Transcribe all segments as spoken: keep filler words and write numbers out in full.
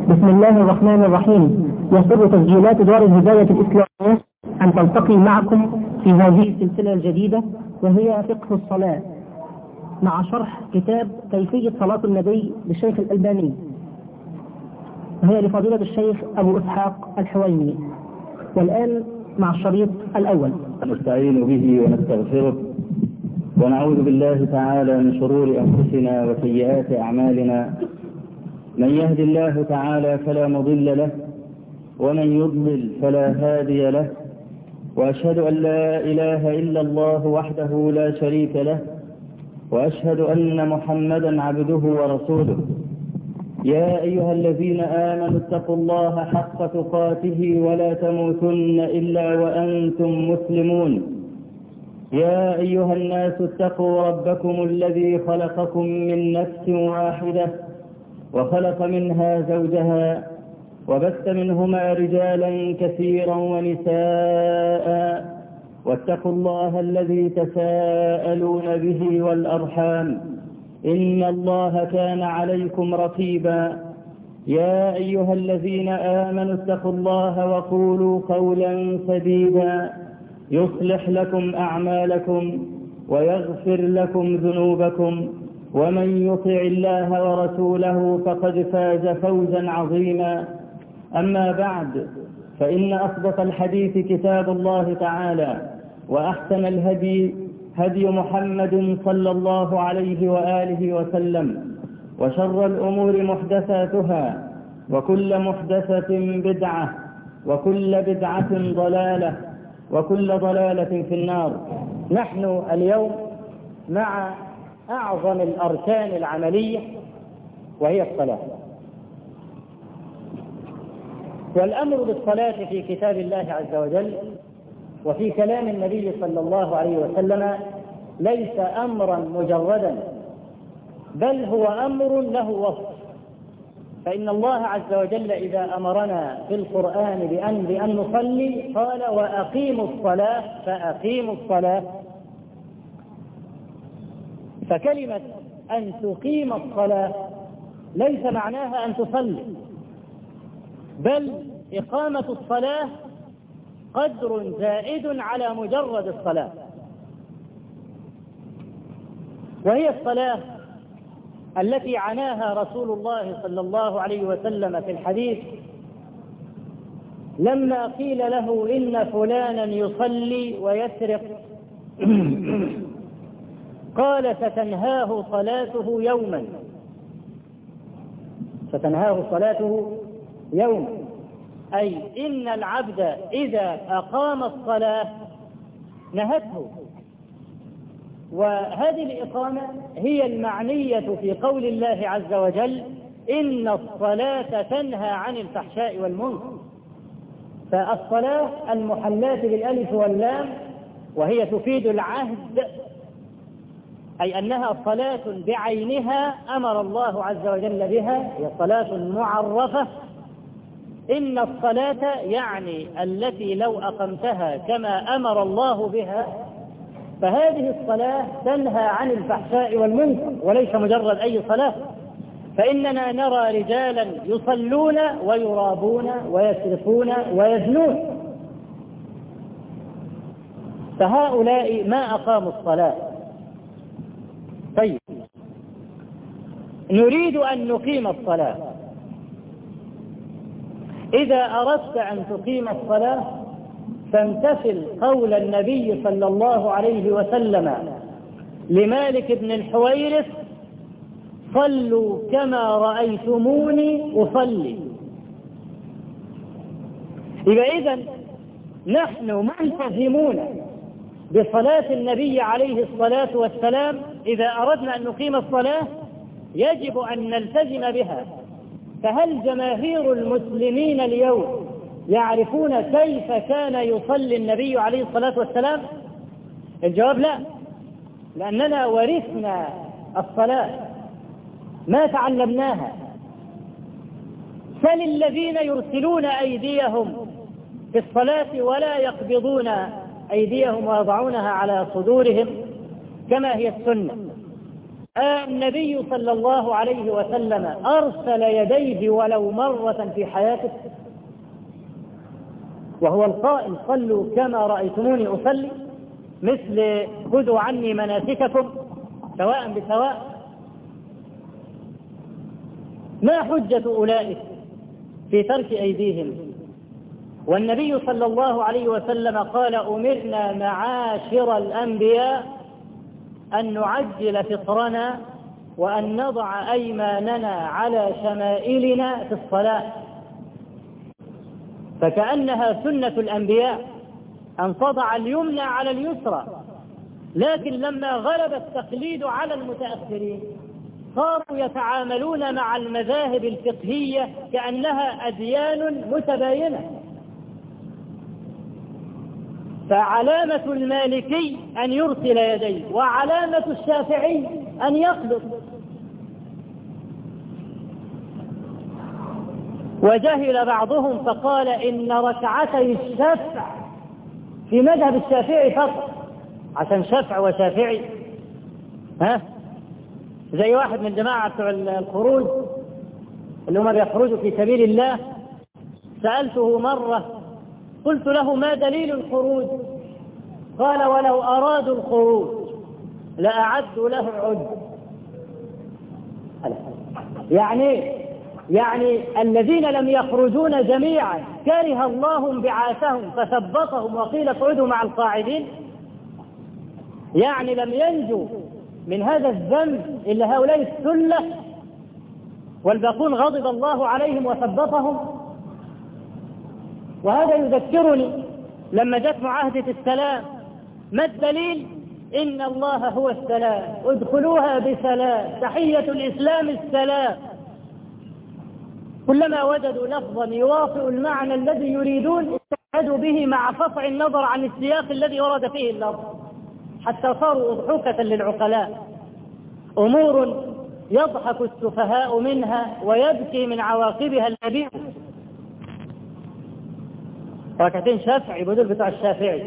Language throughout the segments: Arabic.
بسم الله الرحمن الرحيم. يسر تسجيلات دار الهداية الإسلامية أن تلتقي معكم في هذه السلسلة الجديدة، وهي فقه الصلاة مع شرح كتاب كيفية صلاة النبي للشيخ الألباني، وهي لفضيلة الشيخ أبو إسحاق الحويني. والآن مع الشريط الأول. نستعين به ونستغفره ونعوذ بالله تعالى من شرور أنفسنا وسيئات أعمالنا. من يهد الله تعالى فلا مضل له، ومن يضلل فلا هادي له، وأشهد أن لا إله إلا الله وحده لا شريك له، وأشهد أن محمدا عبده ورسوله. يا أيها الذين آمنوا اتقوا الله حق تقاته ولا تموتن إلا وأنتم مسلمون. يا أيها الناس اتقوا ربكم الذي خلقكم من نفس واحدة وخلق منها زوجها وبث منهما رجالا كثيرا ونساء، واتقوا الله الذي تساءلون به والأرحام إن الله كان عليكم رقيبا. يا أيها الذين آمنوا اتقوا الله وقولوا قولا سديدا يصلح لكم أعمالكم ويغفر لكم ذنوبكم، ومن يطع الله ورسوله فقد فاز فوزا عظيما. أما بعد، فإن أصدق الحديث كتاب الله تعالى، وأحسن الهدي هدي محمد صلى الله عليه وآله وسلم، وشر الأمور محدثاتها، وكل محدثة بدعة، وكل بدعة ضلالة، وكل ضلالة في النار. نحن اليوم مع أعظم الأركان العملية، وهي الصلاة. والأمر بالصلاة في كتاب الله عز وجل وفي كلام النبي صلى الله عليه وسلم ليس أمرا مجردا، بل هو أمر له وصف. فإن الله عز وجل إذا أمرنا في القرآن بأن, بأن نصلي قال وأقيموا الصلاة، فأقيموا الصلاة. فكلمة أن تقيم الصلاة ليس معناها أن تصلي، بل إقامة الصلاة قدر زائد على مجرد الصلاة، وهي الصلاة التي عناها رسول الله صلى الله عليه وسلم في الحديث لما قيل له إن فلانا يصلي ويسرق قال ستنهاه صلاته يوما، ستنهاه صلاته يوما، أي إن العبد إذا أقام الصلاة نهته. وهذه الإقامة هي المعنية في قول الله عز وجل إن الصلاة تنهى عن الفحشاء والمنكر. فالصلاة المحلاة بالألف واللام، وهي تفيد العهد، أي أنها صلاة بعينها أمر الله عز وجل بها، هي صلاة معرفة. إن الصلاة يعني التي لو أقمتها كما أمر الله بها فهذه الصلاة تنهى عن الفحشاء والمنكر، وليس مجرد أي صلاة. فإننا نرى رجالا يصلون ويرابون ويسرقون ويزنون، فهؤلاء ما أقاموا الصلاة. طيب، نريد أن نقيم الصلاة. إذا أردت أن تقيم الصلاة فامتثل قول النبي صلى الله عليه وسلم لمالك بن الحويرث صلوا كما رأيتموني أصلي. إذا إذن نحن ملتزمون بصلاة النبي عليه الصلاة والسلام. إذا أردنا أن نقيم الصلاة يجب أن نلتزم بها. فهل جماهير المسلمين اليوم يعرفون كيف كان يصلي النبي عليه الصلاة والسلام؟ الجواب لا، لأننا ورثنا الصلاة ما تعلمناها. سل الذين يرسلون أيديهم في الصلاة ولا النبي صلى الله عليه وسلم أرسل يديه ولو مرة في حياته، وهو القائل صلوا كما رأيتموني أصلي، مثل خذوا عني مناسككم سواء بسواء. ما حجة أولئك في ترك أيديهم؟ والنبي صلى الله عليه وسلم قال أمرنا معاشر الأنبياء أن نعجل فطرنا وأن نضع أيماننا على شمائلنا في الصلاة، فكأنها سنة الأنبياء أن تضع اليمنى على اليسرى. لكن لما غلب التقليد على المتأخرين صاروا يتعاملون مع المذاهب الفقهية كأنها أديان متباينة. فعلامة المالكي أن يرسل يديه، وعلامة الشافعي أن يقبض. وجهل بعضهم فقال إن ركعتي الشفع في مذهب الشافعي فقط، عشان شفع وشافعي. ها زي واحد من جماعة الخروج اللي هم بيخرجوا في سبيل الله، سألته مرة قلت له ما دليل الخروج؟ قال ولو أرادوا الخروج لأعدوا له عد. يعني يعني الذين لم يخرجون جميعا كره الله انبعاثهم فثبطهم وقيل اقعدوا مع القاعدين، يعني لم ينجوا من هذا الذنب إلا هؤلاء السلة، والباقون غضب الله عليهم وثبطهم. وهذا يذكرني لما جت معاهدة السلام، ما الدليل؟ إن الله هو السلام ادخلوها بسلام تحية الإسلام السلام. كلما وجدوا لفظا يوافق المعنى الذي يريدون استشهدوا به مع قطع النظر عن السياق الذي ورد فيه اللفظ، حتى صاروا أضحوكة للعقلاء، أمور يضحك السفهاء منها ويبكي من عواقبها اللبيب. ركعتين شافعي بدل بتاع الشافعي.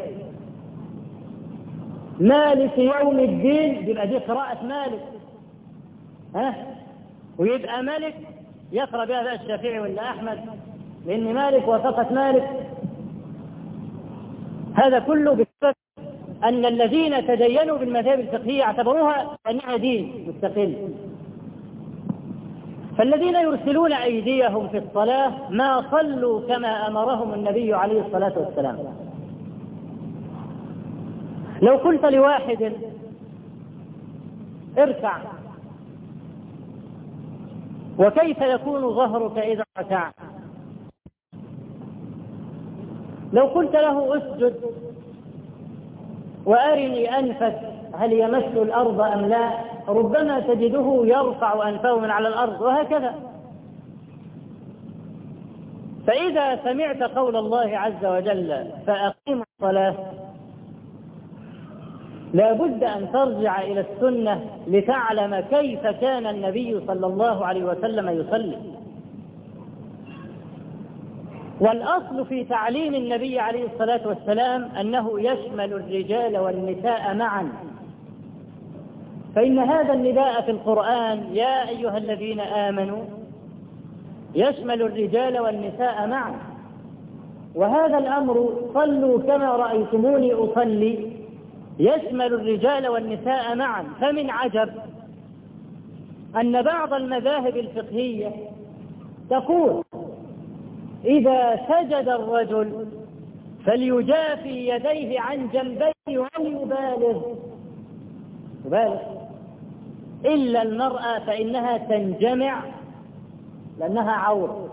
مالك يوم الدين يبقى دي قراءة مالك، ها، ويبقى مالك يقرأ بها بقى الشافعي ولا أحمد، لأن مالك وافقت مالك. هذا كله بسبب أن الذين تدينوا بالمذاهب الفقهية اعتبروها أنها دين مستقل. فالذين يرسلون أيديهم في الصلاة ما صلوا كما أمرهم النبي عليه الصلاة والسلام. لو قلت لواحد اركع، وكيف يكون ظهرك إذا ركعت؟ لو قلت له اسجد وأرني أنفك هل يمس الأرض أم لا، ربما تجده يرفع أنفه من على الأرض، وهكذا. فإذا سمعت قول الله عز وجل فأقيموا الصلاة، لا بد أن ترجع إلى السنة لتعلم كيف كان النبي صلى الله عليه وسلم يصلي. والأصل في تعليم النبي عليه الصلاة والسلام أنه يشمل الرجال والنساء معا، فإن هذا النداء في القرآن يا أيها الذين آمنوا يشمل الرجال والنساء معا. وهذا الأمر صلوا كما رأيتموني أصلي يشمل الرجال والنساء معا. فمن عجب أن بعض المذاهب الفقهية تقول إذا سجد الرجل فليجافي يديه عن جنبيه وليبالغ يبالغ إلا المرأة فإنها تنجمع لأنها عورة.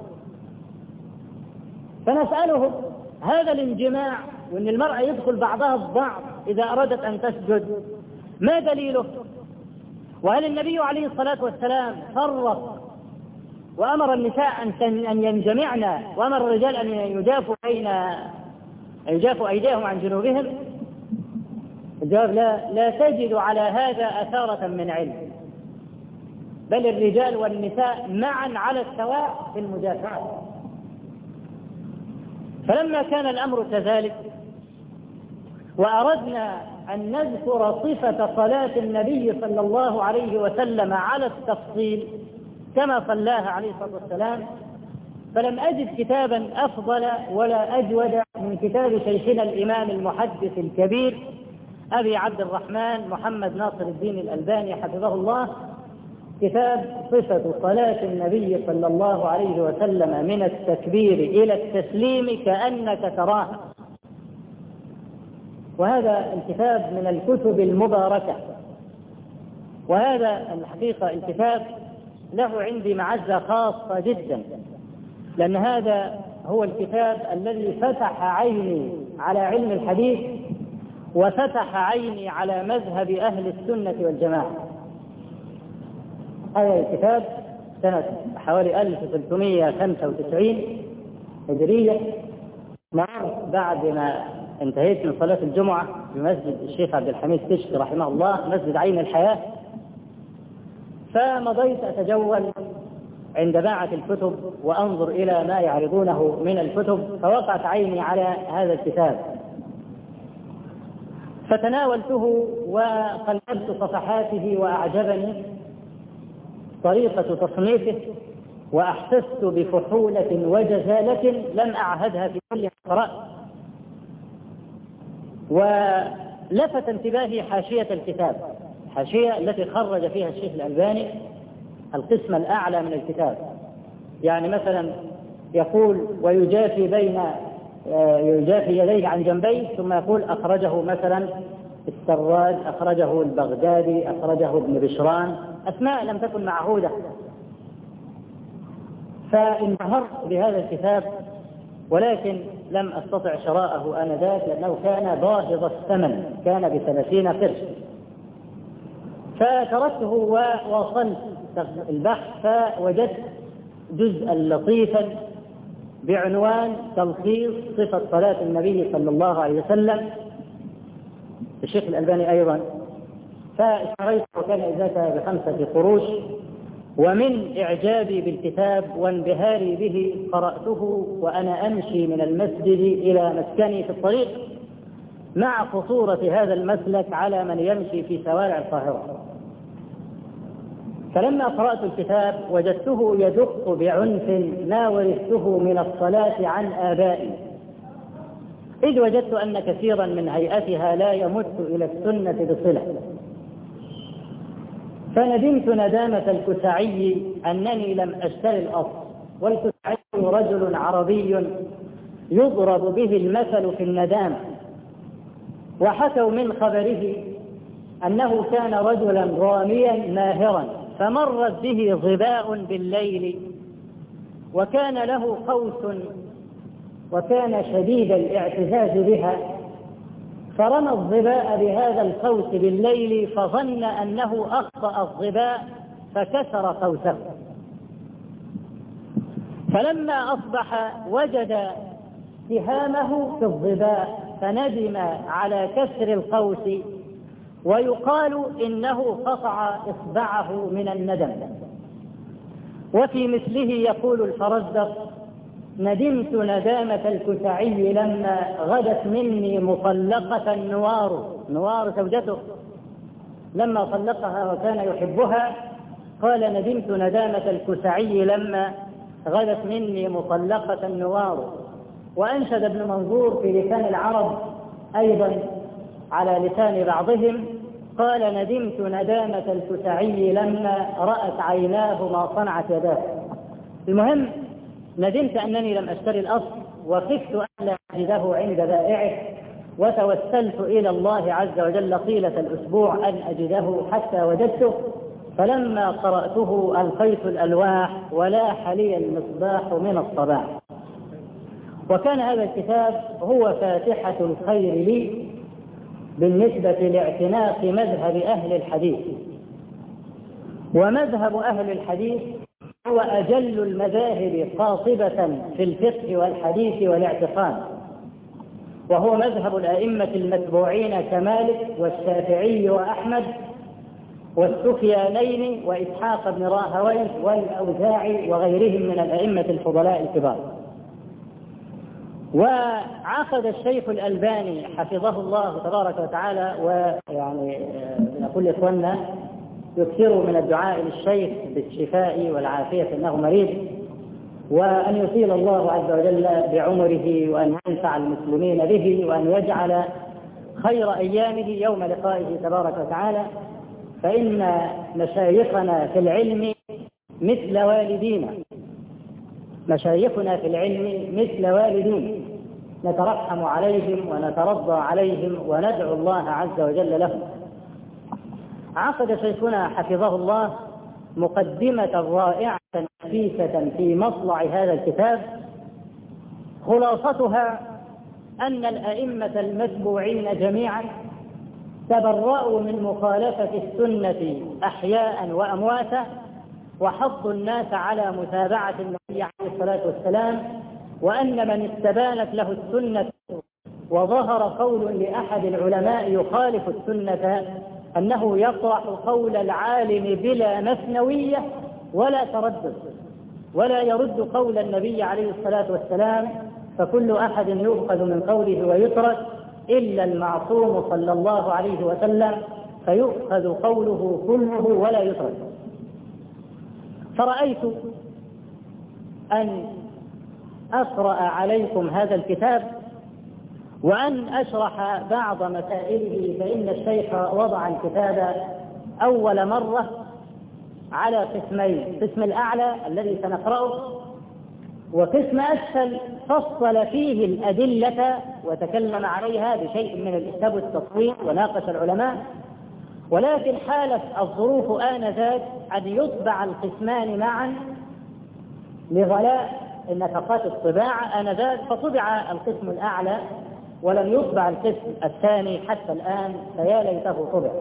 فنسألهم هذا الانجماع وأن المرأة يدخل بعضها البعض إذا أرادت أن تسجد ما دليله؟ وهل النبي عليه الصلاة والسلام فرق وأمر النساء أن ينجمعن وأمر الرجال أن يجافوا بين يجافوا أيديهم عن جنوبهم؟ الجواب لا لا تجد على هذا أثارة من علم، بل الرجال والنساء معا على السواء في المجافعة. فلما كان الأمر كذلك وأردنا أن نذكر صفة صلاة النبي صلى الله عليه وسلم على التفصيل كما صلاها عليه الصلاة والسلام، فلم أجد كتابا أفضل ولا أجود من كتاب شيخنا الإمام المحدث الكبير أبي عبد الرحمن محمد ناصر الدين الألباني حفظه الله، كتاب صفة صلاة النبي صلى الله عليه وسلم من التكبير إلى التسليم كأنك تراها. وهذا الكتاب من الكتب المباركة، وهذا الحقيقة الكتاب له عندي معزة خاصة جدا، لأن هذا هو الكتاب الذي فتح عيني على علم الحديث وفتح عيني على مذهب أهل السنة والجماعة. هذا الكتاب سنة حوالي ألف وثلاثمائة وخمسة وتسعين هجرية، بعد ما انتهيت من صلاة الجمعة في مسجد الشيخ عبد الحميد كشك رحمه الله، مسجد عين الحياة، فمضيت أتجول عند باعة الكتب وأنظر إلى ما يعرضونه من الكتب، فوقعت عيني على هذا الكتاب فتناولته وقلبت صفحاته وأعجبني طريقة تصنيفه، وأحسست بفحولة وجزالة لم أعهدها في كل قراءة. ولفت انتباهي حاشية الكتاب، حاشية التي خرج فيها الشيخ الألباني القسم الأعلى من الكتاب. يعني مثلا يقول ويجافي بين يجافي يديه عن جنبيه، ثم يقول أخرجه مثلا السراج، أخرجه البغدادي، أخرجه ابن بشران، أسماء لم تكن معهودة. فانبهرت بهذا الكتاب، ولكن لم أستطع شراءه آنذاك لأنه كان باهظ الثمن، كان بثلاثين قرش. فتركته وواصلت البحث، فوجدت جزءا لطيفا بعنوان تلخيص صفة صلاة النبي صلى الله عليه وسلم الشيخ الألباني أيضا، فاشتريته وكان إذاك بخمسة قروش. ومن إعجابي بالكتاب وانبهاري به قرأته وأنا أمشي من المسجد إلى مسكني في الطريق، مع خطورة هذا المسلك على من يمشي في شوارع القاهرة. فلما قرأت الكتاب وجدته يدق بعنف ما ورثته من الصلاة عن آبائي، إذ وجدت أن كثيرا من هيئتها لا يمت إلى السنة بصلة. فندمت ندامة الكسعي أنني لم أشتري الأصل، والكسعي رجل عربي يضرب به المثل في الندامة. وحكوا من خبره أنه كان رجلا راميا ماهرا، فمرت به ظباء بالليل، وكان له قوس وكان شديد الاعتزاز بها، فرمى الظباء بهذا القوس بالليل فظن أنه أخطأ الظباء فكسر قوسه. فلما أصبح وجد سهامه في الظباء فندم على كسر القوس، ويقال إنه قطع إصبعه من الندم. وفي مثله يقول الفرزدق: ندمت ندامة الكسعي لما غدت مني مطلقة نوار، نوار زوجته لما طلقها وكان يحبها، قال: ندمت ندامة الكسعي لما غدت مني مطلقة نوار. وأنشد ابن منظور في لسان العرب أيضا على لسان بعضهم، قال: ندمت ندامة الكسعي لما رأت عيناه ما صنعت يداه. المهم ندمت أنني لم أشتري الأصل، وخفت أن لا أجده عند بائعه، وتوسلت إلى الله عز وجل طيلة الأسبوع أن أجده حتى وجدته. فلما قرأته ألقيت الألواح ولاح لي المصباح من الصباح. وكان هذا الكتاب هو فاتحة الخير لي بالنسبة لاعتناق مذهب أهل الحديث. ومذهب أهل الحديث هو أجل المذاهب قاطبة في الفقه والحديث والاعتقاد، وهو مذهب الأئمة المتبوعين كمالك والشافعي وأحمد والسفيانين وإسحاق بن راهويه والأوزاعي وغيرهم من الأئمة الفضلاء الكبار. وعقد الشيخ الألباني حفظه الله تبارك وتعالى، ويعني نقول لإخواننا يكثروا من الدعاء للشيخ بالشفاء والعافية إنه مريض، وأن يطيل الله عز وجل بعمره، وأن ينفع المسلمين به، وأن يجعل خير أيامه يوم لقائه تبارك وتعالى. فإن مشايخنا في العلم مثل والدينا، مشايخنا في العلم مثل والدينا، نترحم عليهم ونترضى عليهم وندعو الله عز وجل لهم. عقد شيخنا حفظه الله مقدمة رائعة نفيسة في مطلع هذا الكتاب، خلاصتها أن الأئمة المتبوعين جميعا تبرأوا من مخالفة السنة أحياء وأمواتا، وحضوا الناس على متابعة النبي عليه الصلاة والسلام، وأن من استبانت له السنة وظهر قول لأحد العلماء يخالف السنة أنه يطرح قول العالم بلا مثنوية ولا تردد، ولا يرد قول النبي عليه الصلاة والسلام، فكل أحد يؤخذ من قوله ويترك إلا المعصوم صلى الله عليه وسلم، فيؤخذ قوله كله ولا يترك. فرأيت أن أقرأ عليكم هذا الكتاب وأن أشرح بعض مسائله، فإن الشيخ وضع الكتاب أول مرة على قسمين: قسم الأعلى الذي سنقرأه، وقسم أسفل فصل فيه الأدلة وتكلم عليها بشيء من الإسهاب والتصوير وناقش العلماء. ولكن حالت الظروف آنذاك أن يطبع القسمان معا لغلاء نفقات الطباعة آنذاك، فطبع القسم الأعلى ولم يطبع القسم الثاني حتى الآن، فيا ليته طبع.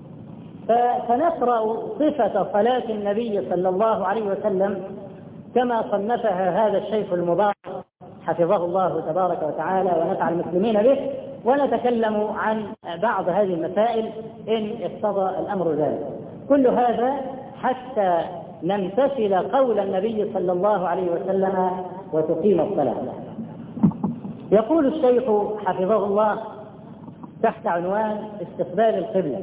فسنقرأ صفة صلاة النبي صلى الله عليه وسلم كما صنفها هذا الشيخ المبارك حفظه الله تبارك وتعالى ونفع المسلمين به، ونتكلم عن بعض هذه المسائل إن اقتضى الأمر ذلك. كل هذا حتى نمتثل قول النبي صلى الله عليه وسلم وتقيم الصلاة. يقول الشيخ حفظه الله تحت عنوان استقبال القبلة.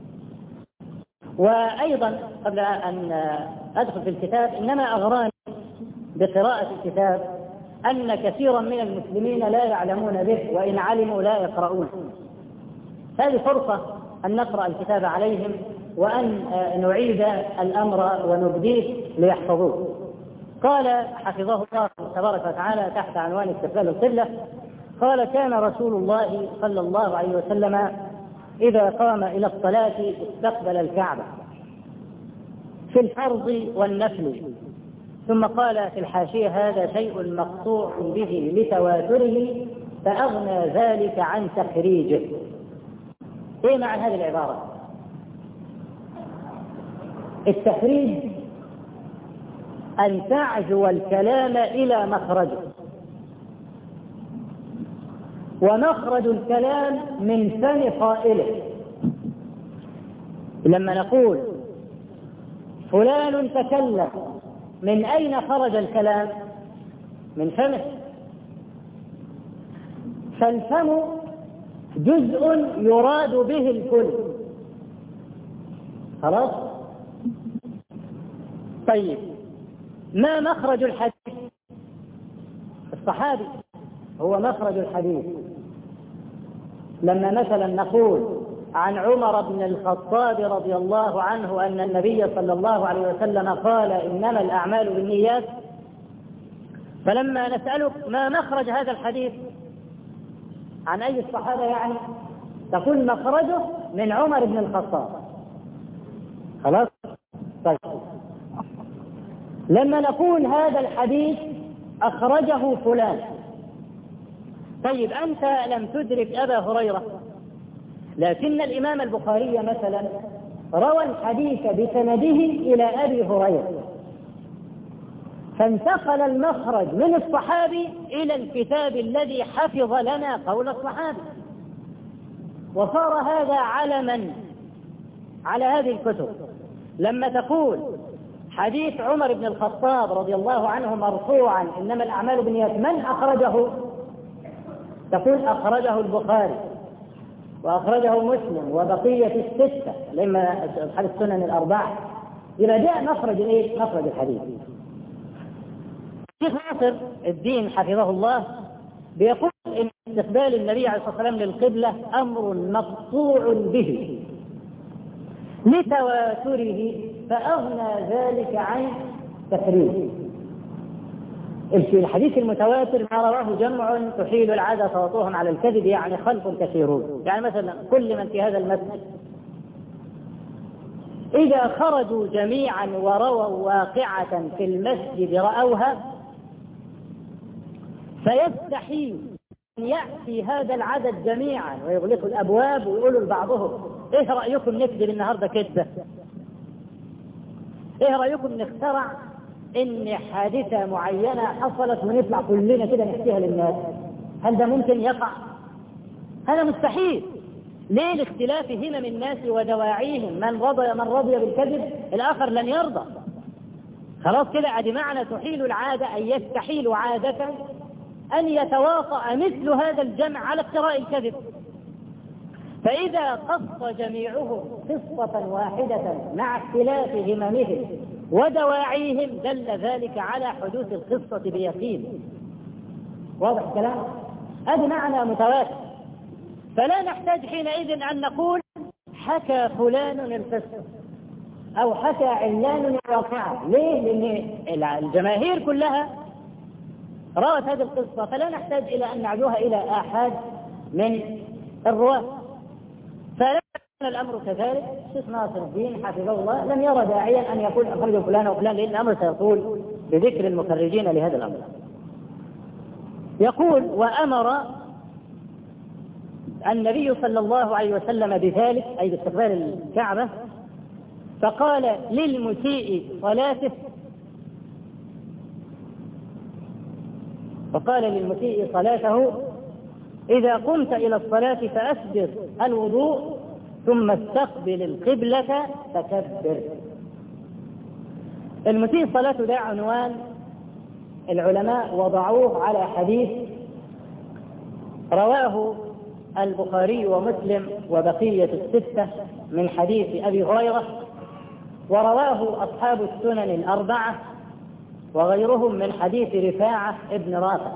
وأيضا قبل أن أدخل في الكتاب، إنما أغراني بقراءة الكتاب أن كثيرا من المسلمين لا يعلمون به، وإن علموا لا يقرؤون. هذه فرصة أن نقرأ الكتاب عليهم وأن نعيد الأمر ونبديه ليحفظوه. قال حفظه الله تبارك وتعالى تحت عنوان استقبال القبلة، قال: كان رسول الله صلى الله عليه وسلم إذا قام إلى الصلاة استقبل الكعبة في الفرض والنفل. ثم قال في الحاشية: هذا شيء مقطوع به لتواتره فأغنى ذلك عن تخريجه. إيه معنى هذه العبارة؟ التخريج أن تعزو الكلام إلى مخرجه، ومخرج الكلام من فم قائله. لما نقول فلان تكلم، من أين خرج الكلام؟ من فمه. فالفم جزء يراد به الكل. خلاص؟ طيب، ما مخرج الحديث؟ الصحابي هو مخرج الحديث. لما مثلا نقول عن عمر بن الخطاب رضي الله عنه أن النبي صلى الله عليه وسلم قال: إنما الأعمال بالنيات، فلما نسألك ما مخرج هذا الحديث عن أي الصحابة يعني، تقول مخرجه من عمر بن الخطاب. خلاص؟ طيب، لما نقول هذا الحديث أخرجه فلان، طيب أنت لم تدرك أبا هريرة، لكن الإمام البخاري مثلا روى الحديث بسنده إلى أبي هريرة، فانتقل المخرج من الصحابي إلى الكتاب الذي حفظ لنا قول الصحابي، وصار هذا علما على هذه الكتب. لما تقول حديث عمر بن الخطاب رضي الله عنه مرفوعا: إنما الأعمال بالنيات، من أخرجه؟ تقول أخرجه البخاري وأخرجه مسلم وبقية الستة لما أصحاب السنن الأربعة، إذا جاء مخرج إيه؟ مخرج الحديث. الشيخ ناصر الدين حفظه الله بيقول إن استقبال النبي عليه الصلاة والسلام للقبلة أمر مقطوع به لتواتره فأغنى ذلك عن تفريط. الحديث المتواتر ما رواه جمع تحيل العادة صوتهم على الكذب، يعني خلق كثيرون. يعني مثلا كل من في هذا المسجد إذا خرجوا جميعا ورووا واقعة في المسجد رأوها فيستحيل أن يأتي هذا العدد جميعا ويغلقوا الأبواب ويقولوا لبعضهم إيه رأيكم نكذب النهاردة كذبة؟ إيه رأيكم نخترع إن حادثة معينة حصلت ونطلع كلنا كده نحكيها للناس؟ هل ده ممكن يقع؟ هذا مستحيل. ليه؟ لاختلاف همم الناس ودواعيهم، من رضي من رضي بالكذب الآخر لن يرضى. خلاص كده ادي معنى تحيل العادة، أن يستحيل عادة أن يتواطأ مثل هذا الجمع على افتراء الكذب. فإذا قص جميعهم قصة واحدة مع اختلاف هممهم ودواعيهم دل ذلك على حدوث القصة بيقين. واضح الكلام؟ هذا معنى متواتر. فلا نحتاج حينئذ أن نقول حكى فلان القصة أو حكى علان الواقعة. ليه؟ لأن الجماهير كلها رأت هذه القصة، فلا نحتاج إلى أن نعدوها إلى آحاد من الرواة. فلا يكون الأمر كذلك. الشيخ ناصر الدين حفظه الله لم يرى داعيا أن يقول أخرج فلان وفلان، لأن الأمر سيطول بذكر المخرجين لهذا الأمر. يقول وأمر النبي صلى الله عليه وسلم بذلك، أي باستقبال الكعبة، فقال للمسيء صلاته فقال للمسيء صلاته إذا قمت إلى الصلاة فأسبغ الوضوء ثم استقبل القبلة فكبر. المسيء صلاته ده عنوان العلماء وضعوه على حديث رواه البخاري ومسلم وبقية الستة من حديث أبي هريرة، ورواه أصحاب السنن الأربعة وغيرهم من حديث رفاعة ابن رافع.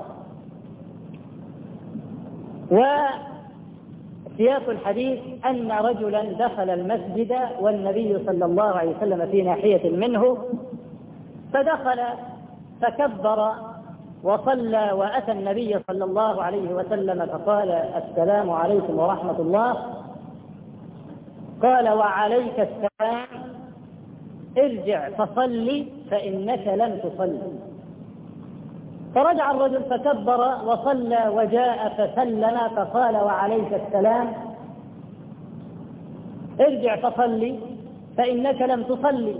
وسياق الحديث أن رجلا دخل المسجد والنبي صلى الله عليه وسلم في ناحية منه، فدخل فكبر وصلى وأتى النبي صلى الله عليه وسلم فقال السلام عليكم ورحمة الله. قال وعليك السلام، ارجع فصلي فإنك لم تصلي. فرجع الرجل فكبر وصلى وجاء فسلم فقال وعليك السلام، ارجع فصلي فإنك لم تصلي.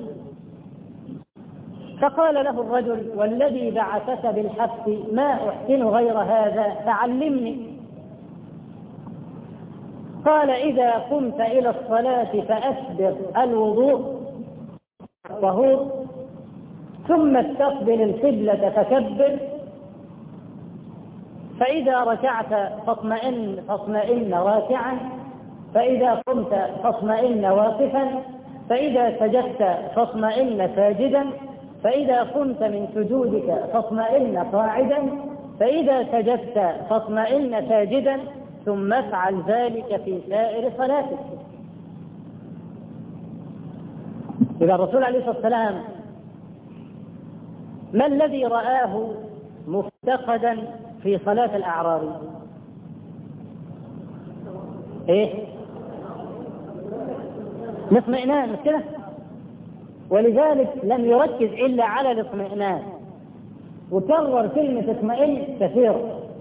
فقال له الرجل والذي بعثك بالحق ما أحسن غير هذا فعلمني. قال إذا قمت إلى الصلاة فأسبغ الوضوء طهور ثم استقبل القبلة فكبر، فإذا ركعت فاطمئن فاطمئن راكعا، فإذا قمت فاطمئن واقفا، فإذا سجدت فاطمئن ساجدا، فإذا قمت من سجودك فاطمئن قاعدا، فإذا سجدت فاطمئن ساجدا، ثم افعل ذلك في سائر صلاتك. إذا الرسول عليه الصلاة والسلام ما الذي رآه مفتقدا في صلاة الأعرابي؟ إيه؟ الاطمئنان، مش كده؟ ولذلك لم يركز إلا على الاطمئنان، وكرر كلمة اطمئن كثيرا،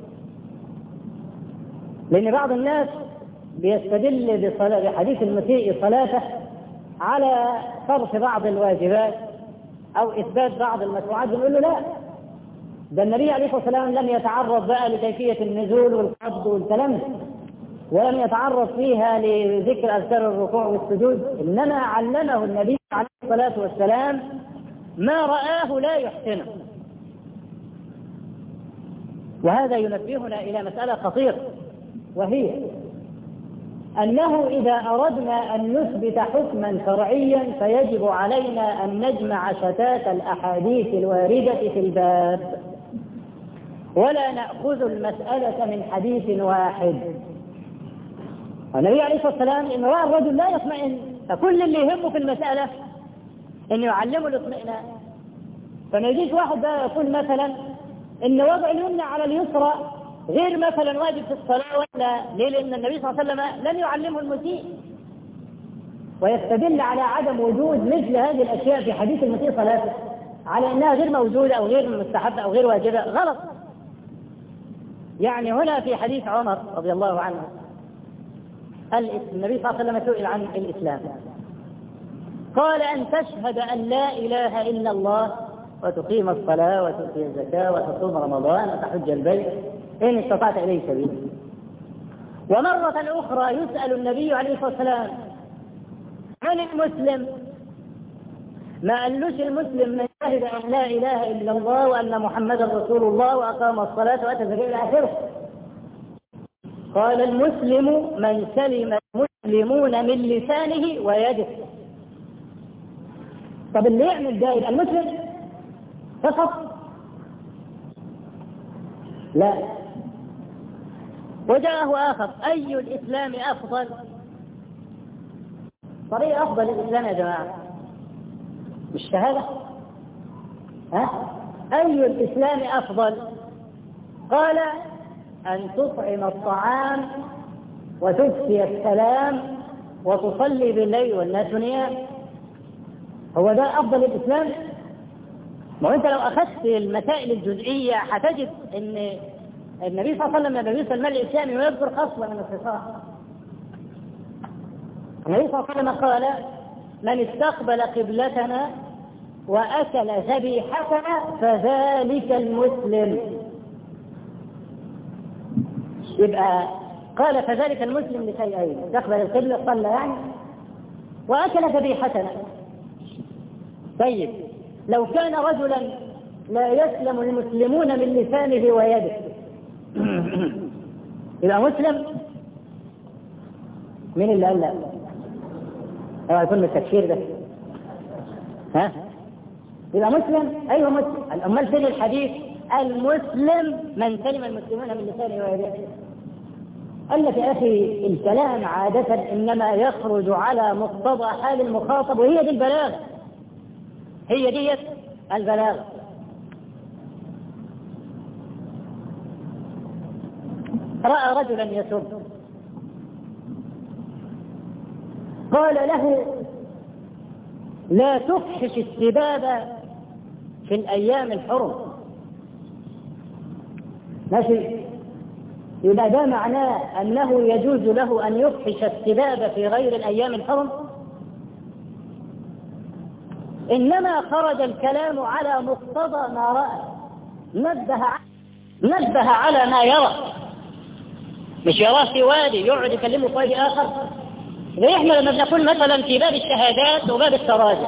لأن بعض الناس بيستدل بحديث المسيء صلاته على صرف بعض الواجبات أو إثبات بعض المشروعات، بنقول له لا، ده النبي عليه الصلاة والسلام لم يتعرض بقى لكيفية النزول والقبض والكلام، ولم يتعرض فيها لذكر أذكار الركوع والسجود، إنما علمه النبي عليه الصلاة والسلام ما رآه لا يحسنه. وهذا ينبهنا إلى مسألة خطيرة، وهي أنه إذا أردنا أن نثبت حكما شرعيا فيجب علينا أن نجمع شتات الأحاديث الواردة في الباب، ولا نأخذ المسألة من حديث واحد. والنبي عليه الصلاة والسلام إن رأى الرجل لا يطمئن، فكل اللي يهمه في المسألة إنه يعلمه الاطمئنان. فما يجيش واحد بقى يقول مثلا إن وضع اليمنى على اليسرى غير مثلا واجب في الصلاة، ولا ليه؟ لأن النبي صلى الله عليه وسلم لم يعلمه المسيء، ويستدل على عدم وجود مثل هذه الأشياء في حديث المسيء صلاته على أنها غير موجودة أو غير مستحبة أو غير واجبة. غلط. يعني هنا في حديث عمر رضي الله عنه النبي صلى الله عليه وسلم سئل عن الإسلام، قال أن تشهد أن لا إله إلا الله وتقيم الصلاة وتؤتي الزكاة وتصوم رمضان وتحج البيت إن استطعت إليه سبيلا. ومرة أخرى يسأل النبي عليه الصلاة والسلام عن المسلم، ما قالوش المسلم من شهد أن لا إله إلا الله وأن محمدا رسول الله وأقام الصلاة وأتى الزكاة إلى آخره. قال المسلم من سلم المسلمون من لسانه ويده. طب اللي يعمل ده يبقى المسلم فقط؟ لا. وجاءه آخر: أي الإسلام أفضل؟ طريقة أفضل الإسلام يا جماعة مش شهادة. ها؟ أي الإسلام أفضل؟ قال أن تطعم الطعام وتكفي السلام وتصلي بالليل والناس نيام. هو ده أفضل الإسلام؟ ما أنت لو أخذت المسائل الجزئية هتجد أن النبي صلى الله عليه وسلم لما يسأل المال الإسلامي ويذكر خصلة من الخصال. النبي صلى الله عليه وسلم قال: من استقبل قبلتنا وأكل ذبيحتنا فذلك المسلم. يبقى قال فذلك المسلم لشيئين: استقبل القبلة صلى يعني، وأكل ذبيحتنا. طيب لو كان رجلا لا يسلم المسلمون من لسانه ويده يبقى مسلم؟ مين اللي قال لا؟ هو يكون التكفير ده؟ ها؟ يبقى مسلم؟ أيوه مسلم. الأمال فين الحديث المسلم من سلم المسلمون من لسانه ويده؟ قال لك يا أخي الكلام عادة إنما يخرج على مقتضى حال المخاطب، وهي دي البلاغة، هي دي البلاغة. رأى رجلا يسب، قال له: لا تفحش السباب في الأيام الحرم. ماشي؟ يبقى ده معناه أنه يجوز له أن يفحش السباب في غير الأيام الحرم؟ إنما خرج الكلام على مقتضى ما رأى، نبه نبه على ما يرى، مش يراه في وادي يقعد يكلمه في وادي آخر. زي احنا لما بنقول مثلا في باب الشهادات وباب التراجم،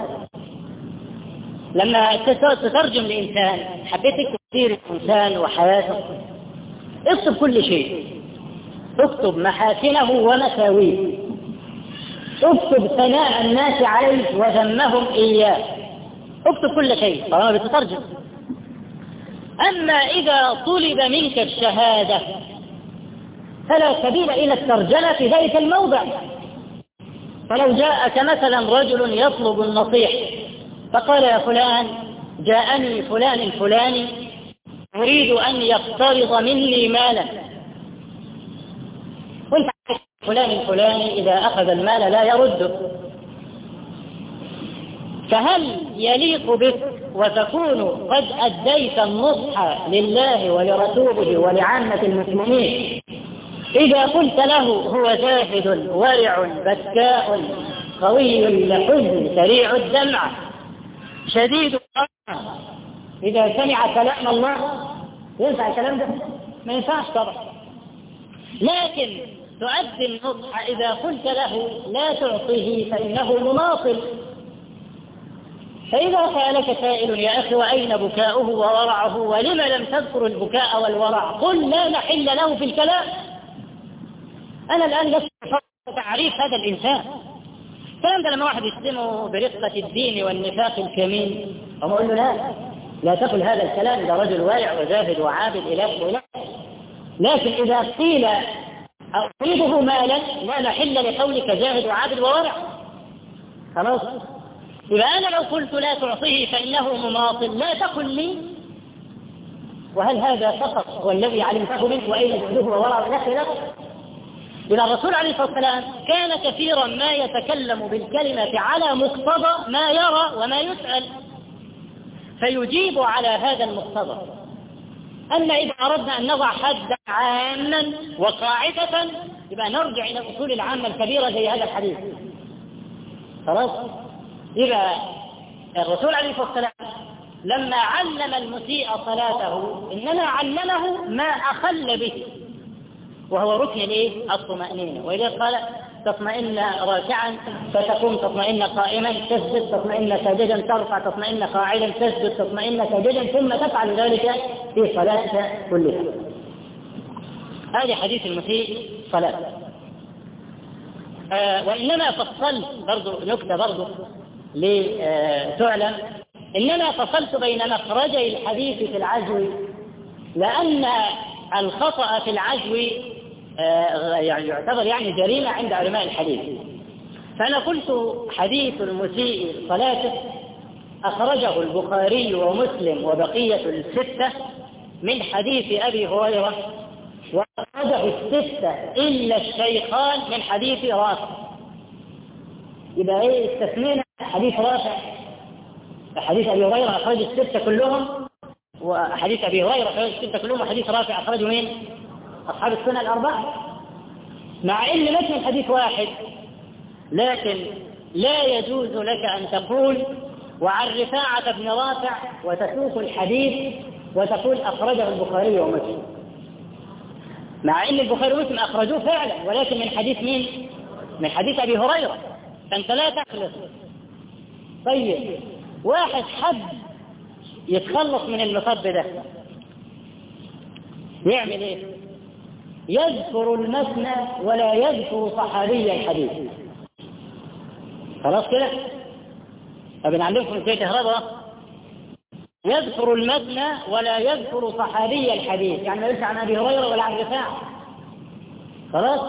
لما تترجم لإنسان حبيت تكتب سيرة الإنسان وحياته، اكتب كل شيء، اكتب محاسنه ومساويه، اكتب ثناء الناس عليه وذمهم إياه، اكتب كل شيء طالما بتترجم. أما إذا طلب منك الشهادة فلا سبيل إلى الترجمة في ذلك الموضع. فلو جاءك مثلا رجل يطلب النصيح فقال: يا فلان جاءني فلان الفلاني يريد أن يقترض مني مالا، قلت فلان الفلاني إذا أخذ المال لا يرده، فهل يليق بك وتكون قد أديت النصح لله ولرسوله ولعامة المسلمين إذا قلت له هو زاهد ورع بكاء قوي اللحظ سريع الدمع شديد القهر، إذا سمع كلام الله ينفع الكلام ده؟ ما ينفعش طبعا. لكن تؤدي النصح إذا قلت له لا تعطيه فإنه مماطل، فإذا سألك سائل يا أخي وأين بكاؤه وورعه ولم لم تذكر البكاء والورع قل لا محل له في الكلام. أنا الآن لست تعريف هذا الإنسان. كان لما واحد يسلمه برقة الدين والنفاق الكمين أما أقول له لا لا تقل هذا الكلام، ده رجل واعي وزاهد وعابد إله ولا. لكن إذا قيل أريده مالا لا محل لقولك زاهد وعابد وورع. خلاص. إذا أنا لو قلت لا تعطيه فإنه مماطل لا تقل لي وهل هذا فقط والذي علمته منك وأين جهده وورع ونحن. إذا الرسول عليه الصلاة والسلام كان كثيرا ما يتكلم بالكلمة على مقتضى ما يرى وما يسأل فيجيب على هذا المقتضى. أما إذا أردنا أن نضع حدا عاما وقاعدة يبقى نرجع إلى الأصول العامة الكبيرة زي هذا الحديث. خلاص. إذا الرسول عليه الصلاة والسلام لما علم المسيء صلاته إنما علمه ما أخل به وهو ركن الايه الطمأنينة. وإذا قال تطمئن راكعا فتقوم تطمئن قائما تسجد تطمئن ساجدا ترفع تطمئن قاعدا تسجد تطمئن ساجدا ثم تفعل ذلك في صلاتك كلها. هذا حديث المسيء صلاته. آه وإنما فصلت برضو نكتة برضو لتعلم إنما فصلت بين مخرجي الحديث في العزو لأن الخطأ في العزو يعني يعتبر يعني جريمة عند علماء الحديث. فأنا قلت حديث المسيء صلاته أخرجه البخاري ومسلم وبقية الستة من حديث أبي هريرة وأخرجه الستة إلا الشيخان من حديث رافع. يبقى إيه استثنينا حديث رافع. حديث أبي هريرة أخرج الستة كلهم وحديث أبي هريرة أخرج الستة كلهم وحديث رافع أخرجه مين؟ أصحاب السنة الأربعة. مع إن متن الحديث واحد لكن لا يجوز لك أن تقول وعن رفاعة بن رافع وتسوق الحديث وتقول أخرجه البخاري ومسلم، مع إن البخاري ومسلم أخرجوه فعلا ولكن من حديث مين؟ من حديث أبي هريرة. فأنت لا تخلص. طيب واحد حد يتخلص من المصب ده يعمل ايه؟ يذكر المثنى ولا يذكر صحابي الحديث. خلاص كده؟ فبنعلمكم في كهرباء يذكر المثنى ولا يذكر صحابي الحديث، يعني ما يلش عن أبي هريرة ولا عن رفاعة. خلاص؟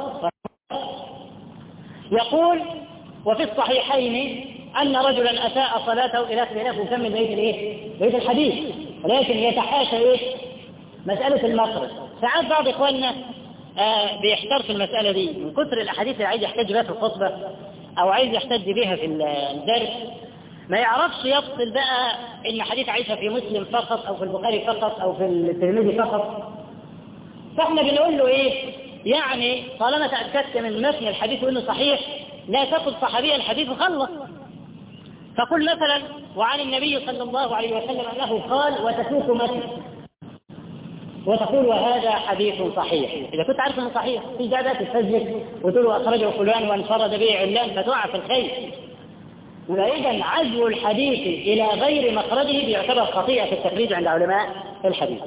يقول وفي الصحيحين أن رجلا أساء صلاته إلى خلاف يسمي بيت الإيه؟ بيت الحديث، ولكن يتحاشى إيه؟ مسألة المخرج. ساعات بعض إخواننا آه بيحتار في المسألة دي من كثر الأحاديث اللي عايز يحتاج بها في الخطبة أو عايز يحتاج بها في الدرس، ما يعرفش يفصل بقى إن حديث عائشة في مسلم فقط أو في البخاري فقط أو في الترمذي فقط. فإحنا بنقول له إيه؟ يعني طالما تأكدت من متن الحديث وإنه صحيح لا تقل صحابي الحديث وخلص. فقل مثلا وعن النبي صلى الله عليه وسلم أنه قال وتسوق متن وتقول وهذا حديث صحيح. إذا كنت عارف أنه صحيح في جادات تسجل وتقول أخرجه فلان وانفرد به علان فتقع في الخير. وإذا عزو الحديث إلى غير مخرجه بيعتبر خطيئة في التخريج عند علماء الحديث.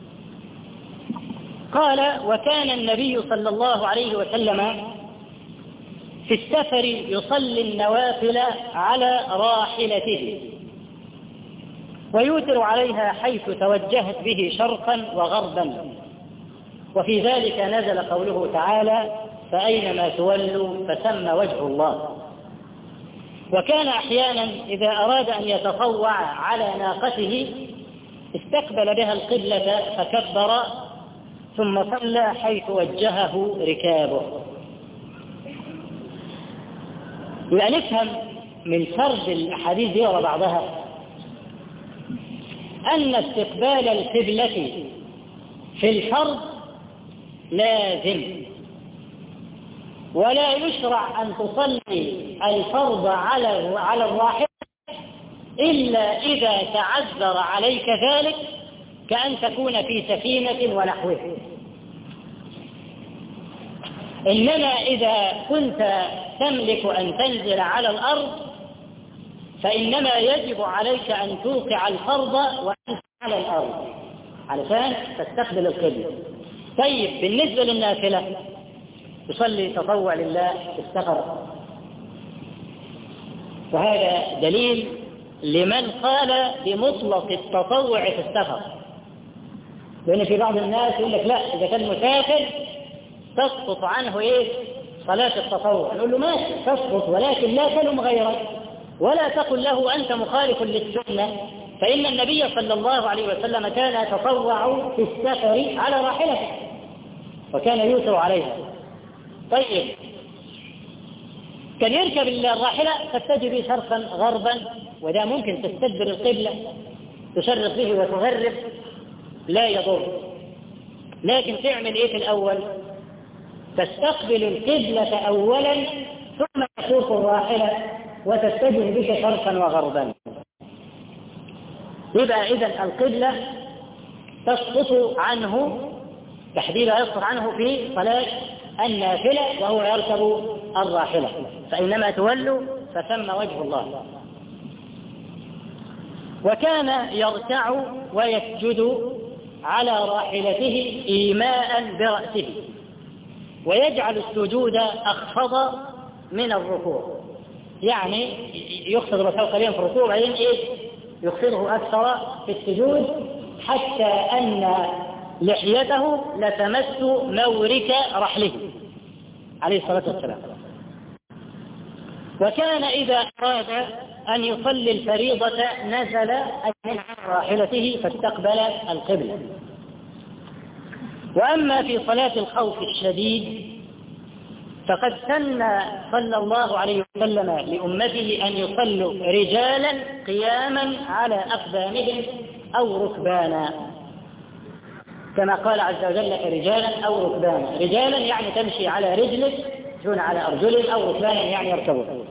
قال وكان النبي صلى الله عليه وسلم في السفر يصلي النوافل على راحلته ويوتر عليها حيث توجهت به شرقا وغربا، وفي ذلك نزل قوله تعالى فأينما تولوا فثم وجه الله. وكان أحيانا إذا أراد أن يتطوع على ناقته استقبل بها القبلة فكبر ثم صلى حيث وجهه ركابه. يبقى نفهم من فرد الأحاديث دي وراء بعضها أن استقبال القبلة في الفرض لازم، ولا يشرع أن تصلي الفرض على على الراحلة إلا إذا تعذر عليك ذلك كأن تكون في سفينة ونحوه. إنما إذا كنت تملك أن تنزل على الأرض فإنما يجب عليك أن توقع الفرض وأنت على الأرض علشان تستقبل القبلة. طيب بالنسبة للنافلة تصلي تطوع لله في السفر، وهذا دليل لمن قال بمطلق التطوع في السفر، لأن في بعض الناس يقول لك لا إذا كان مسافر تسقط عنه إيه صلاة التطوع. نقول له ماشي تسقط، ولكن لا تلم غيرك ولا تقل له أنت مخالف للسنة، فإن النبي صلى الله عليه وسلم كان يتطوع في السفر على راحلته وكان يوسر عليها. طيب كان يركب الراحلة تتجه به شرقا غربا، وده ممكن تستدبر القبلة تشرق به وتغرب لا يضر، لكن تعمل ايه في الأول؟ تستقبل القبلة أولا ثم تسوق الراحلة وتتجه بك شرقا وغربا. يبقى إذن القبلة تسقط عنه تحديدا، يسقط عنه في صلاة النافلة وهو يركب الراحلة، فإنما تولوا فثم وجه الله. وكان يركع ويسجد على راحلته إيماء برأسه، ويجعل السجود أخفض من الركوع، يعني يخفض رأسه قليلا في الركوع وبعدين إيه يخفضه أكثر في السجود، حتى أن لحيته لتمس مورك رحله عليه الصلاة والسلام. وكان إذا أراد أن يصلي الفريضة نزل من راحلته فاستقبل القبلة. وأما في صلاة الخوف الشديد فقد سن صلى الله عليه وسلم لأمته أن يصلوا رجالا قياما على أقدامهم أو ركبانا، كما قال عز وجل رجالا أو ركبانا. رجالا يعني تمشي على رجلك دون على أرجلهم، أو ركبانا يعني يركبون.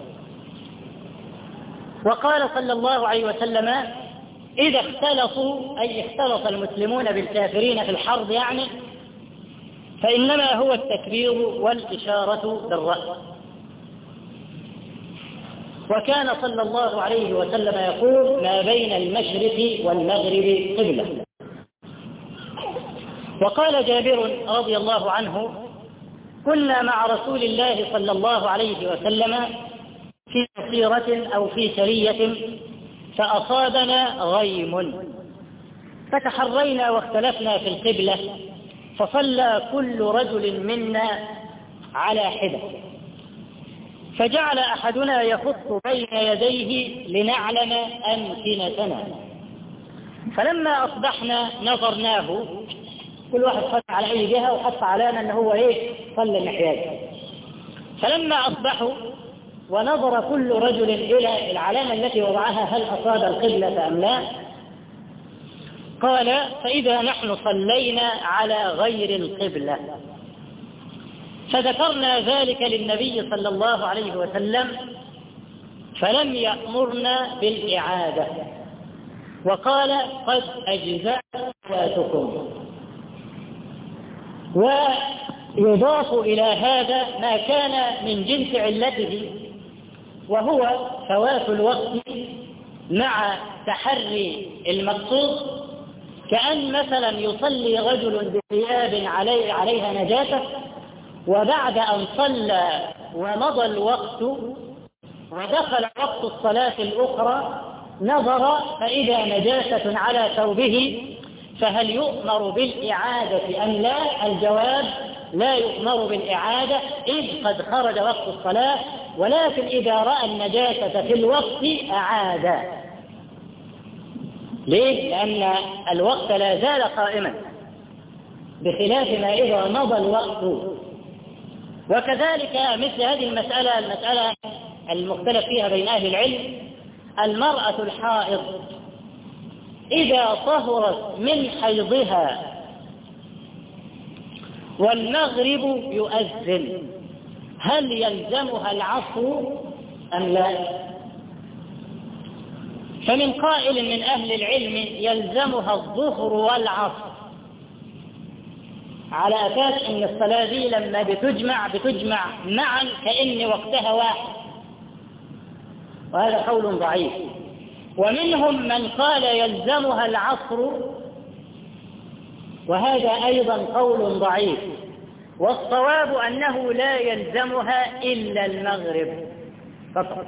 وقال صلى الله عليه وسلم إذا اختلطوا أي اختلط المسلمون بالكافرين في الحرب يعني فإنما هو التكبير والإشارة بالرأس. وكان صلى الله عليه وسلم يقول ما بين المشرق والمغرب قبلة. وقال جابر رضي الله عنه كنا مع رسول الله صلى الله عليه وسلم في مسيرة أو في سرية فأصابنا غيم فتحرينا واختلفنا في القبلة، فصلى كل رجل منا على حدة، فجعل أحدنا يخط بين يديه لنعلم أمكنتنا، فلما أصبحنا نظرناه كل واحد خط على أي جهة وحط علامة أنه هو إيه صلى الناحية. فلما أصبحوا ونظر كل رجل إلى العلامة التي وضعها هل أصاب القبلة أم لا، قال فإذا نحن صلينا على غير القبلة. فذكرنا ذلك للنبي صلى الله عليه وسلم فلم يأمرنا بالإعادة، وقال قد أجزأت صلاتكم. ويضاف إلى هذا ما كان من جنس علته، وهو فوات الوقت مع تحري المقصود، كأن مثلا يصلي رجل بثياب علي عليها نجاسة، وبعد أن صلى ومضى الوقت ودخل وقت الصلاة الأخرى نظر فإذا نجاسة على ثوبه، فهل يؤمر بالإعادة أم لا؟ الجواب لا يؤمر بالإعادة إذ قد خرج وقت الصلاة، ولكن إذا رأى النجاسة في الوقت أعاد. ليه؟ لأن الوقت لا زال قائما بخلاف ما إذا مضى الوقت. وكذلك مثل هذه المسألة المسألة المختلف فيها بين أهل العلم، المرأة الحائض إذا طهرت من حيضها والمغرب يؤذن هل يلزمها العصر أم لا؟ فمن قائل من أهل العلم يلزمها الظهر والعصر، على أساس أن الصلاة دي لما بتجمع بتجمع معا كأن وقتها واحد، وهذا قول ضعيف. ومنهم من قال يلزمها العصر، وهذا أيضا قول ضعيف. والصواب أنه لا يلزمها إلا المغرب فقط،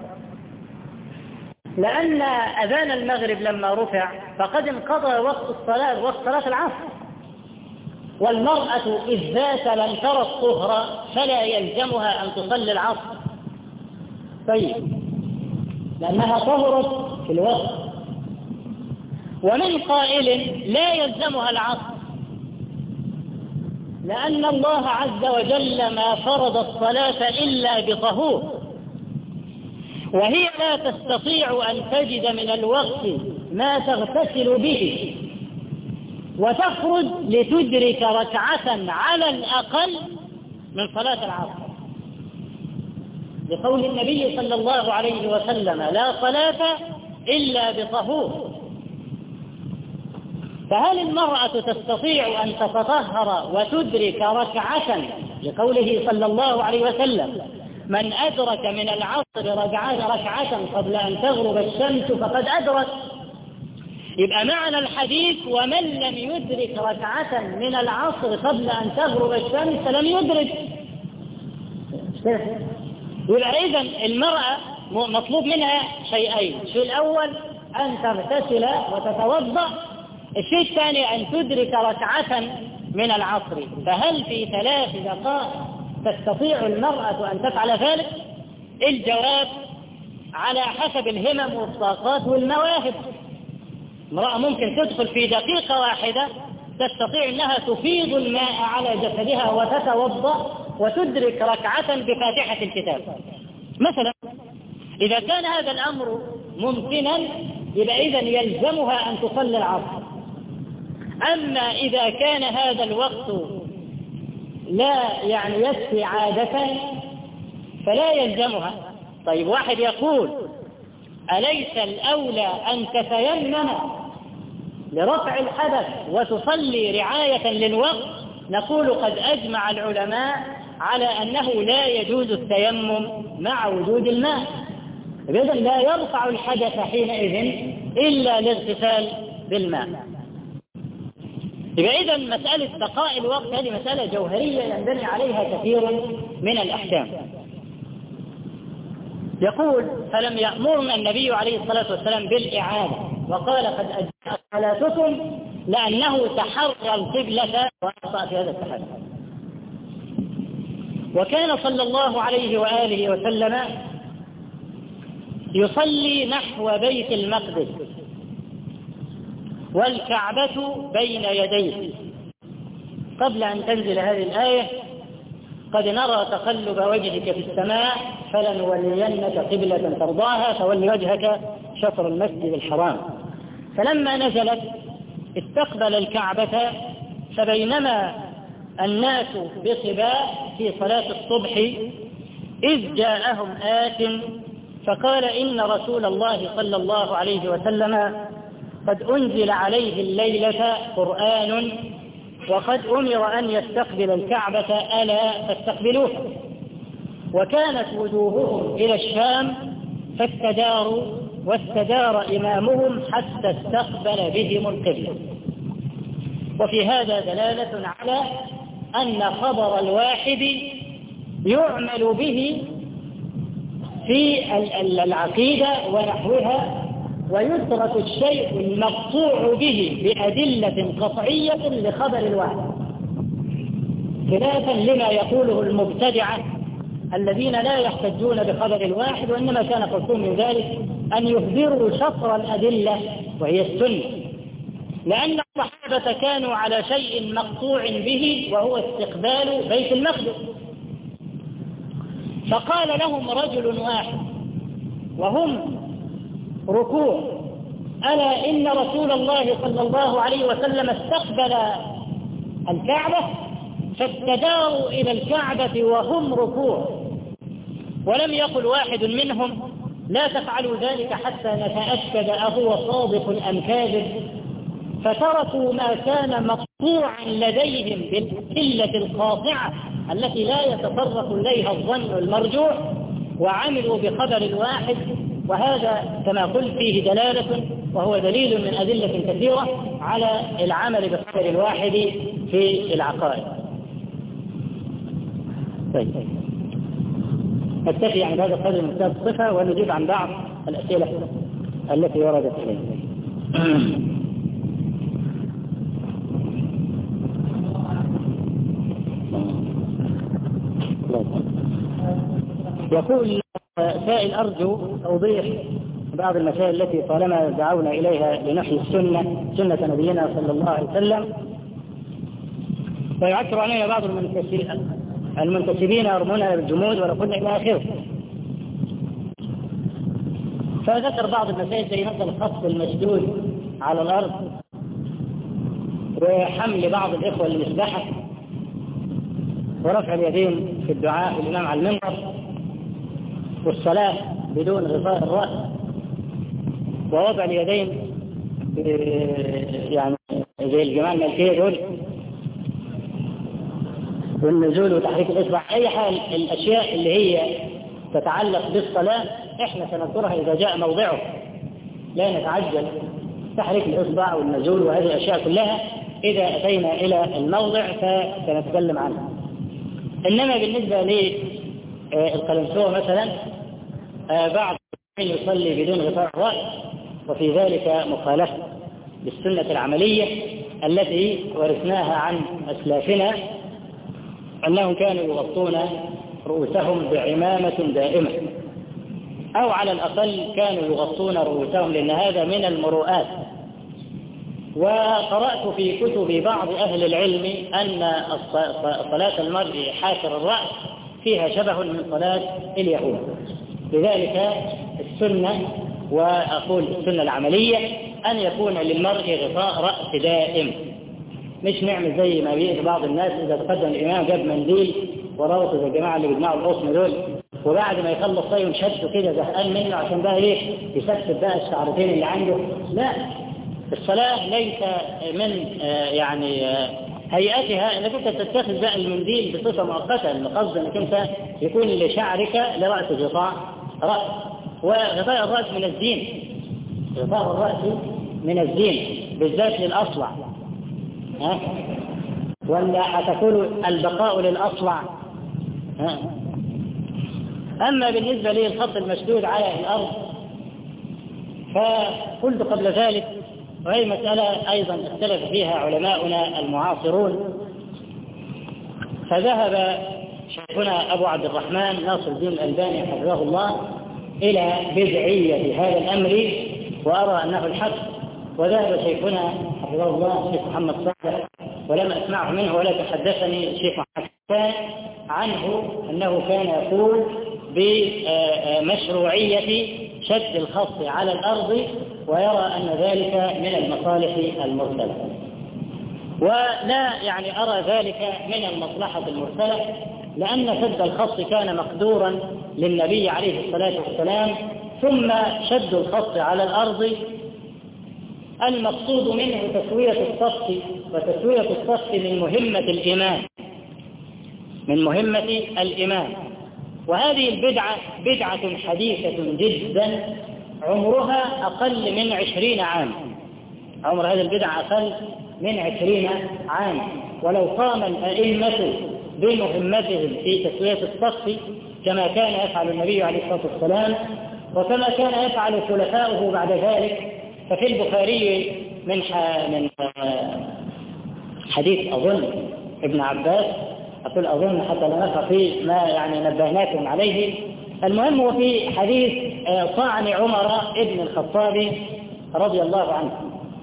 لأن أذان المغرب لما رفع فقد انقضى وقت الصلاة، وقت صلاة العصر، والمرأة إذ ذات لم ترى الطهر فلا يلزمها أن تصلي العصر. طيب، لأنها طهرت في الوقت. ومن قائل لا يلزمها العصر، لأن الله عز وجل ما فرض الصلاة إلا بطهور، وهي لا تستطيع أن تجد من الوقت ما تغتسل به وتخرج لتدرك ركعة على الأقل من صلاة العصر، لقول النبي صلى الله عليه وسلم: لا صلاة إلا بطهور. فهل المرأة تستطيع أن تتطهر وتدرك ركعة، لقوله صلى الله عليه وسلم: من أدرك من العصر ركعة قبل أن تغرب الشمس فقد أدرك؟ يبقى معنى الحديث: ومن لم يدرك ركعة من العصر قبل أن تغرب الشمس لم يدرك. يبقى إذن المرأة مطلوب منها شيئين: الشيء الأول أن تغتسل وتتوضأ، الشيء الثاني أن تدرك ركعة من العصر. فهل في ثلاث دقائق تستطيع المرأة أن تفعل ذلك؟ الجواب: على حسب الهمم والطاقات والمواهب. امرأة ممكن تدخل في دقيقة واحدة تستطيع أنها تفيض الماء على جسدها وتتوضأ وتدرك ركعة بفاتحة الكتاب مثلا. إذا كان هذا الأمر ممكنا يبقى إذن يلزمها أن تصلي العصر. أما إذا كان هذا الوقت لا يعني يكفي عادة فلا يلزمها. طيب، واحد يقول: أليس الأولى أن تتيمم لرفع الحدث وتصلي رعاية للوقت؟ نقول: قد أجمع العلماء على أنه لا يجوز التيمم مع وجود الماء، إذن لا يرفع الحدث حينئذ إلا الاغتسال بالماء. إذن مسألة بقاء الوقت هذه مسألة جوهرية ينبني عليها كثير من الأحكام. يقول: فلم يأمرنا النبي عليه الصلاة والسلام بالإعادة، وقال: قد أجزأت صلاتكم، لأنه تحرى القبلة وأخطأ في هذا التحري. وكان صلى الله عليه وآله وسلم يصلي نحو بيت المقدس والكعبة بين يديه. قبل أن تنزل هذه الآية: قد نرى تقلب وجهك في السماء فلنولينك قبلة ترضاها فول وجهك شطر المسجد الحرام. فلما نزلت استقبل الكعبة، فبينما الناس بصباء في صلاة الصبح إذ جاءهم آت فقال: إن رسول الله صلى الله عليه وسلم قد أنزل عليه الليلة قرآن وقد أمر أن يستقبل الكعبة، ألا فاستقبلوه. وكانت وجوههم إلى الشام فاستداروا، واستدار إمامهم حتى استقبل بهم القبلة. وفي هذا دلالة على أن خبر الواحد يعمل به في العقيدة ونحوها، ويترك الشيء المقطوع به بأدلة قطعية لخبر الواحد، خلافا لما يقوله المبتدعة الذين لا يحتجون بخبر الواحد، وإنما كان قصدهم من ذلك أن يهدروا شطر الأدلة وهي السنة، لأن الصحابة كانوا على شيء مقطوع به وهو استقبال بيت المقدس. فقال لهم رجل واحد وهم ركوع: ألا إن رسول الله صلى الله عليه وسلم استقبل الكعبة، فاستداروا إلى الكعبة وهم ركوع. ولم يقل واحد منهم: لا تفعلوا ذلك حتى نتأكد أهو صادق أم كاذب، فتركوا ما كان مقطوعا لديهم بالقلة القاطعة التي لا يتطرق إليها الظن المرجوح، وعملوا بخبر الواحد وهذا كما قلت فيه دلالة، وهو دليل من أدلة كثيرة على العمل بالقدر الواحد في العقائد. طيب نكتفي عن هذا القدر من كتاب الصفة ونجيب عن بعض الأسئلة التي وردت إلينا. يقول سائل أرجو توضيح بعض المسائل التي طالما دعونا إليها لنحيي السنة سنة نبينا صلى الله عليه وسلم، ويعكر علينا بعض المنتسبين يرموننا بالجمود ونقول إلى آخره. فذكر بعض المسائل زي مثل الخط المشدود على الأرض، وحمل بعض الإخوة للمسبحة، ورفع اليدين في الدعاء والإمام على المنبر، والصلاة بدون غطاء الرأس، ووضع اليدين يعني زي الجماعة الملكية دول، والنزول وتحريك الإصبع. أي حال الأشياء اللي هي تتعلق بالصلاة إحنا سنذكرها إذا جاء موضعه، لا نتعجل تحريك الإصبع والنزول وهذه الأشياء كلها إذا أتينا إلى الموضع فسنتكلم عنها. إنما بالنسبة للقلنسوة مثلا بعض يصلي بدون غطاء الرأس، وفي ذلك مخالفة بالسنة العملية التي ورثناها عن أسلافنا أنهم كانوا يغطون رؤوسهم بعمامة دائمة، أو على الأقل كانوا يغطون رؤوسهم، لأن هذا من المروءات. وقرأت في كتب بعض أهل العلم أن صلاة المرء حافر الرأس فيها شبه من صلاة اليهود. لذلك السنة، وأقول السنة العملية، أن يكون للمرء غطاء رأس دائم، مش نعمل زي ما بيئة بعض الناس إذا تقدم الإمام جاب منديل وربطه زي الجماعة اللي بيجمعوا القصم دول، وبعد ما يخلص طيب شده كده زهقان منه عشان بقى ايه يسكت بقى الشعرتين اللي عنده. لا، الصلاة ليس من آه يعني آه هيئتها انك انت تتخذ بقى المنديل بصفة مؤقتة، القصد انك انت يكون لشعرك لرأس غطاء رأس. وغطاء الرأس من الزين، غطاء الرأس من الزين بالذات للأصلع، ها ولا هتقول البقاء للأصلع. ها أما بالنسبة لي الخط المشدود على الأرض فقلت قبل ذلك، وهي مسألة أيضا اختلف فيها علماؤنا المعاصرون، فذهب شيخنا أبو عبد الرحمن ناصر الدين الألباني حفظه الله إلى بدعية هذا الأمر وأرى أنه الحق، وذهب شيخنا حفظه الله الشيخ محمد صالح ولم أسمعه منه ولكن حدثني الشيخ محمد عنه أنه كان يقول بمشروعية شد الخط على الأرض، ويرى أن ذلك من المصالح المرسلة، ولا يعني أرى ذلك من المصلحة المرسلة، لأن شد الخط كان مقدورا للنبي عليه الصلاة والسلام، ثم شد الخط على الأرض المقصود منه تسوية الصف، وتسوية الصف من مهمة الإمام من مهمة الإمام وهذه البدعة بدعة حديثة جدا، عمرها أقل من عشرين عام، عمر هذه البدعة أقل من عشرين عام. ولو قام الأئمة بمهمتهم في تسوية الصف كما كان يفعل النبي عليه الصلاة والسلام وكما كان يفعل خلفاؤه بعد ذلك، ففي البخاري من من حديث أظن ابن عباس، أقول أظن حتى لا نقع في ما يعني نبهناكم عليه، المهم هو في حديث طعن عمر ابن الخطاب رضي الله عنه،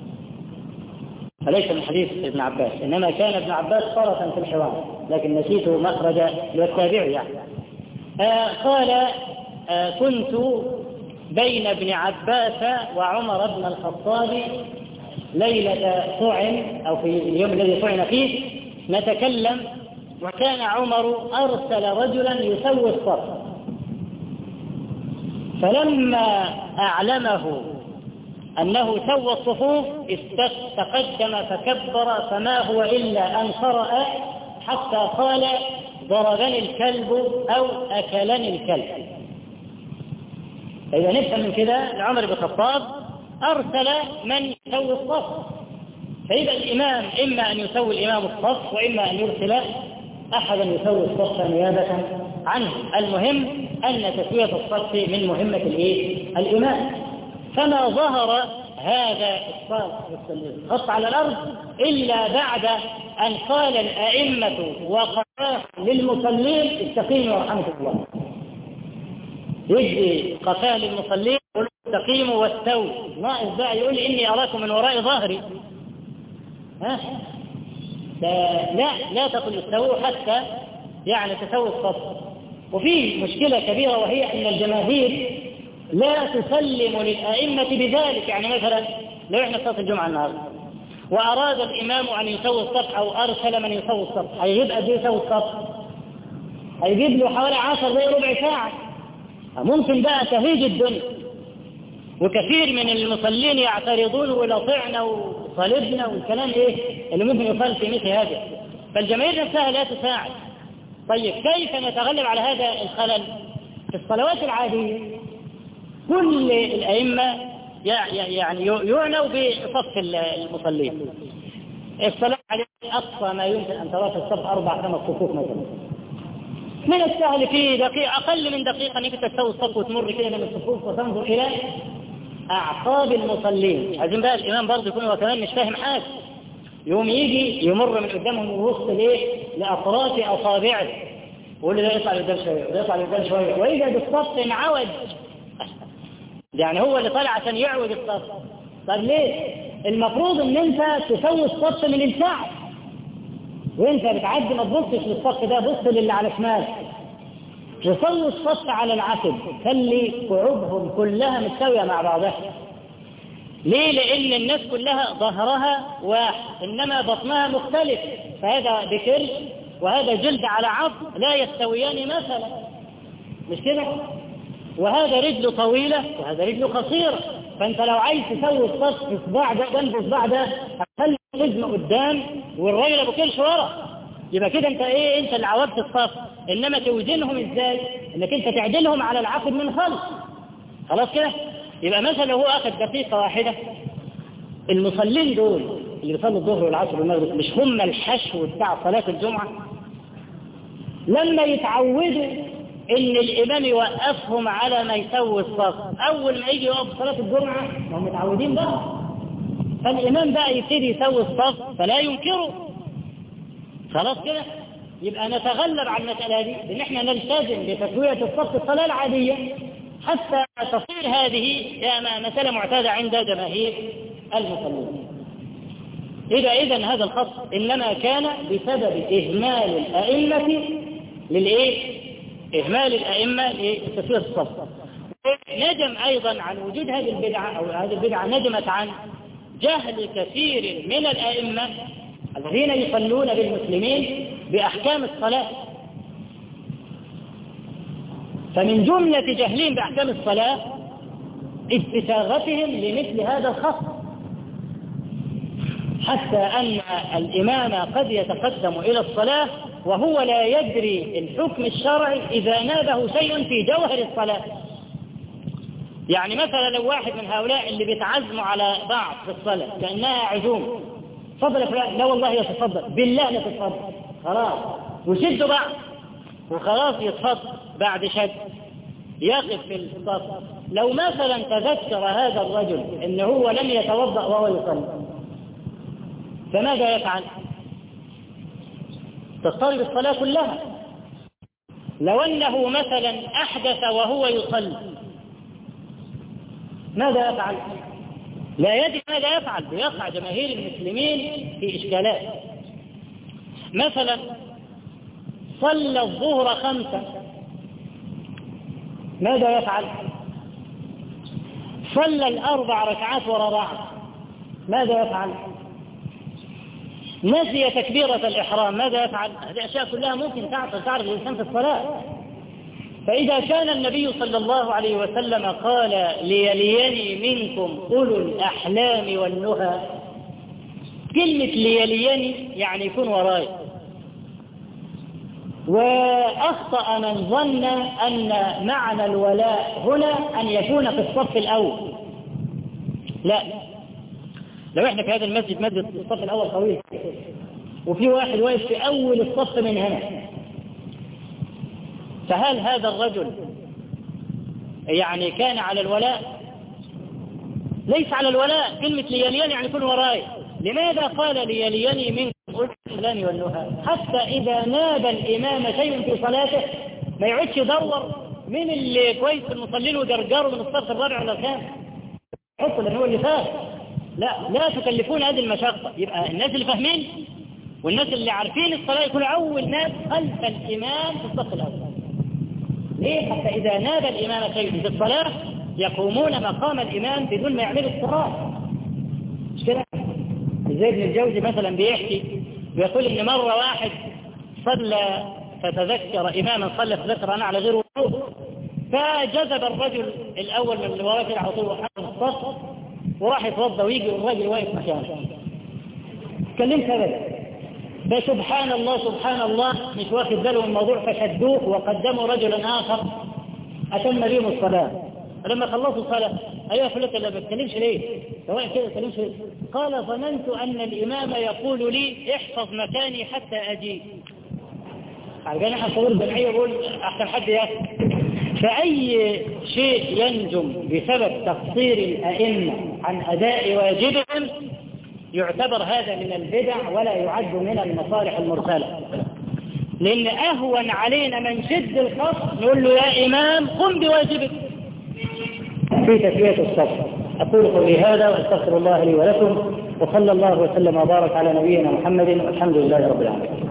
فليس من حديث ابن عباس، إنما كان ابن عباس طرفا في الحوار لكن نسيته مخرج للتابع يعني. آه قال آه كنت بين ابن عباس وعمر بن الخطاب ليلة طعن أو في اليوم الذي طعن فيه نتكلم، وكان عمر أرسل رجلا يسوي الصف، فلما أعلمه أنه سوى الصفوف تقدم فكبر، فما هو إلا أن قرأ حتى قال ضربني الكلب أو أكلني الكلب. إذا نفهم من كده عمر بن الخطاب أرسل من يسوي الصف، فإذا الإمام إما أن يسوي الإمام الصف وإما أن يرسل أحدا يسوي الصف نيابة عنه. المهم أن تسوية الصف من مهمة الإيه؟ الإمام. فما ظهر هذا الخط على الأرض إلا بعد أن قال الأئمة وقفاه للمصلين استقيموا ورحمة الله، يجي قفاه للمصلين يقول استقيموا واستووا، ناقص بقى يقول إني أراكم من وراء ظهري. ها؟ لا لا تقل استووا حتى يعني تسوي الصف. وفي مشكلة كبيرة وهي أن الجماهير لا تسلم للأئمة بذلك. يعني مثلا لو احنا صلاة الجمعة النهارده وأراد الإمام أن يسوي الصف أو أرسل من يسوي الصف، هيجيب قد ايه يسوي الصف؟ هيجيب له حوالي عشر دقايق ربع ساعة، ممكن بقى تهيج الدنيا. وكثير من المصلين يعترضون ولطعنا وصلبنا والكلام ايه اللي ممكن يقال في مثل هذا، فالجماهير نفسها لا تساعد. طيب كيف نتغلب على هذا الخلل؟ في الصلوات العادية كل الأئمة يعني يعنوا بصف المصلين. الصلاة عليه أقصى ما يمكن أن ترى في الصف أربع خمس صفوف مثلا، من السهل في دقيقة أقل من دقيقة أنك تسوي الصف وتمر كده من الصفوف وتنظر إلى أعصاب المصلين. عايزين بقى الإمام برضه يكون هو كمان مش فاهم حاجة، يوم يجي يمر من قدامهم ويوصل ليه لأطراف أصابعه ويقول له ده يطلع لقدام شوية وده يطلع لقدام شوية، ويجد الصف انعوج. يعني هو اللي طالع عشان يعوج الصف. طب ليه؟ المفروض ان انت تسوي الصف من الكعب، وانت بتعدي ما تبصش للصف ده، بص للي على شمالك. تسوي الصف على العتب، خلي قعوبهم كلها متساوية مع بعضها. ليه؟ لأن الناس كلها ظهرها واحد إنما بطنها مختلف، فهذا بكرش وهذا جلد على عظم لا يستويان مثلا، مش كده؟ وهذا رجل طويلة وهذا رجل قصيرة، فأنت لو عايز تسوي الصف في صباع ده جنب صباع ده هتخلي الحزم قدام والراجل أبو كرش ورا، يبقى كده أنت إيه؟ أنت اللي عوضت الصف. إنما توزنهم إزاي؟ إنك أنت تعدلهم على العقد من خلف. خلاص كده؟ يبقى مثلا لو هو أخذ دقيقة واحدة، المصلين دول اللي بيصلوا الظهر والعصر والمغرب مش هم الحشو بتاع صلاة الجمعة؟ لما يتعودوا إن الإمام يوقفهم على ما يسوي الصف، أول ما يجي يوقف صلاة الجمعة هم متعودين بقى، فالإمام بقى يبتدي يسوي الصف فلا ينكره. خلاص كده؟ يبقى نتغلب على المسألة دي بإن احنا نلتزم بتسوية الصف الصلاة العادية حتى تصير هذه مسألة معتادة عند جماهير المصلين. إذا إذن هذا الخط إنما كان بسبب إهمال الأئمة للإيه؟ إهمال الأئمة لتسوية الصف. نجم أيضا عن وجود هذه البدعة، أو هذه البدعة نجمت عن جهل كثير من الأئمة الذين يصلون بالمسلمين بأحكام الصلاة. فمن جملة جهلهم بأحكام الصلاة استساغتهم لمثل هذا الخط، حتى أن الإمام قد يتقدم إلى الصلاة وهو لا يدري الحكم الشرعي إذا نابه شيء في جوهر الصلاة. يعني مثلا لو واحد من هؤلاء اللي بيتعزموا على بعض في الصلاة كأنها عزوم، تفضل فلان، لا والله يتفضل، بالله لا تتفضل، خلاص، وشدوا بعض وخلاص يتفضل، بعد شد يقف في الصف. لو مثلا تذكر هذا الرجل انه هو لم يتوضأ وهو يصلي، فماذا يفعل؟ تضطرب الصلاة كلها. لو أنه مثلا أحدث وهو يصلي، ماذا يفعل؟ لا يدري ماذا يفعل، بيقع جماهير المسلمين في إشكالات. مثلا صلى الظهر خمسة، ماذا يفعل؟ صلى الأربع ركعات وراء بعض، ماذا يفعل؟ نسي تكبيرة الإحرام، ماذا يفعل؟ هذه أشياء كلها ممكن تعطل تعرف الإنسان في الصلاة. فإذا كان النبي صلى الله عليه وسلم قال ليليني منكم أولو الأحلام والنهى، كلمة ليليني يعني يكون وراي، وأخطأ من ظن أن معنى الولاء هنا أن يكون في الصف الأول. لا، لو احنا في هذا المسجد مسجد الصف الأول طويل وفي واحد واقف في أول الصف من هنا، فهل هذا الرجل يعني كان على الولاء؟ ليس على الولاء. كلمة ليليني يعني يكون وراي. لماذا قال ليليني منكم الإسلام والنهى؟ حتى إذا ناب الإمام شيء في صلاته ما يعودش يدور من اللي كويس في المصلين وجرجره من الصف الرابع ولا الخامس، حطوا اللي هو اللي فات. لا لا تكلفون هذه المشقة. يبقى الناس اللي فاهمين والناس اللي عارفين الصلاة يكونوا أول ناس خلف الإمام في الصف الأول. ليه؟ حتى إذا ناب الإمام شيء في الصلاة يقومون مقام الإمام بدون ما يعملوا الصلاة. مش كده؟ زي ابن الجوزي مثلا بيحكي ويقول إن مرة واحد صلى فتذكر إماما صلى فتذكر أنا على غير وضوء، فجذب الرجل الأول من اللي وراه كده على طول وحط الصف وراح يتوضا ويجي والراجل واقف مكانه. كلمت أبدا، فسبحان الله سبحان الله مش واخد باله من الموضوع، فشدوه وقدموا رجلا آخر أتم بهم الصلاة. فلما خلصوا الصلاة أيها فلت اللي ما بتكلمش ليه؟ سواء كده بتكلمش ليه؟ قال ظننت أن الإمام يقول لي احفظ مكاني حتى أجي. عشان احنا صور الجمعية يقول أحسن حد يأخذ. فأي شيء ينجم بسبب تقصير الأئمة عن أداء واجبهم يعتبر هذا من البدع ولا يعد من المصالح المرسلة. لأن أهون علينا من شد الخط نقول له يا إمام قم بواجبك في تسوية الصف. أقول قولي هذا وأستغفر الله لي ولكم، وصلى الله وسلم وبارك على نبينا محمد والحمد لله رب العالمين.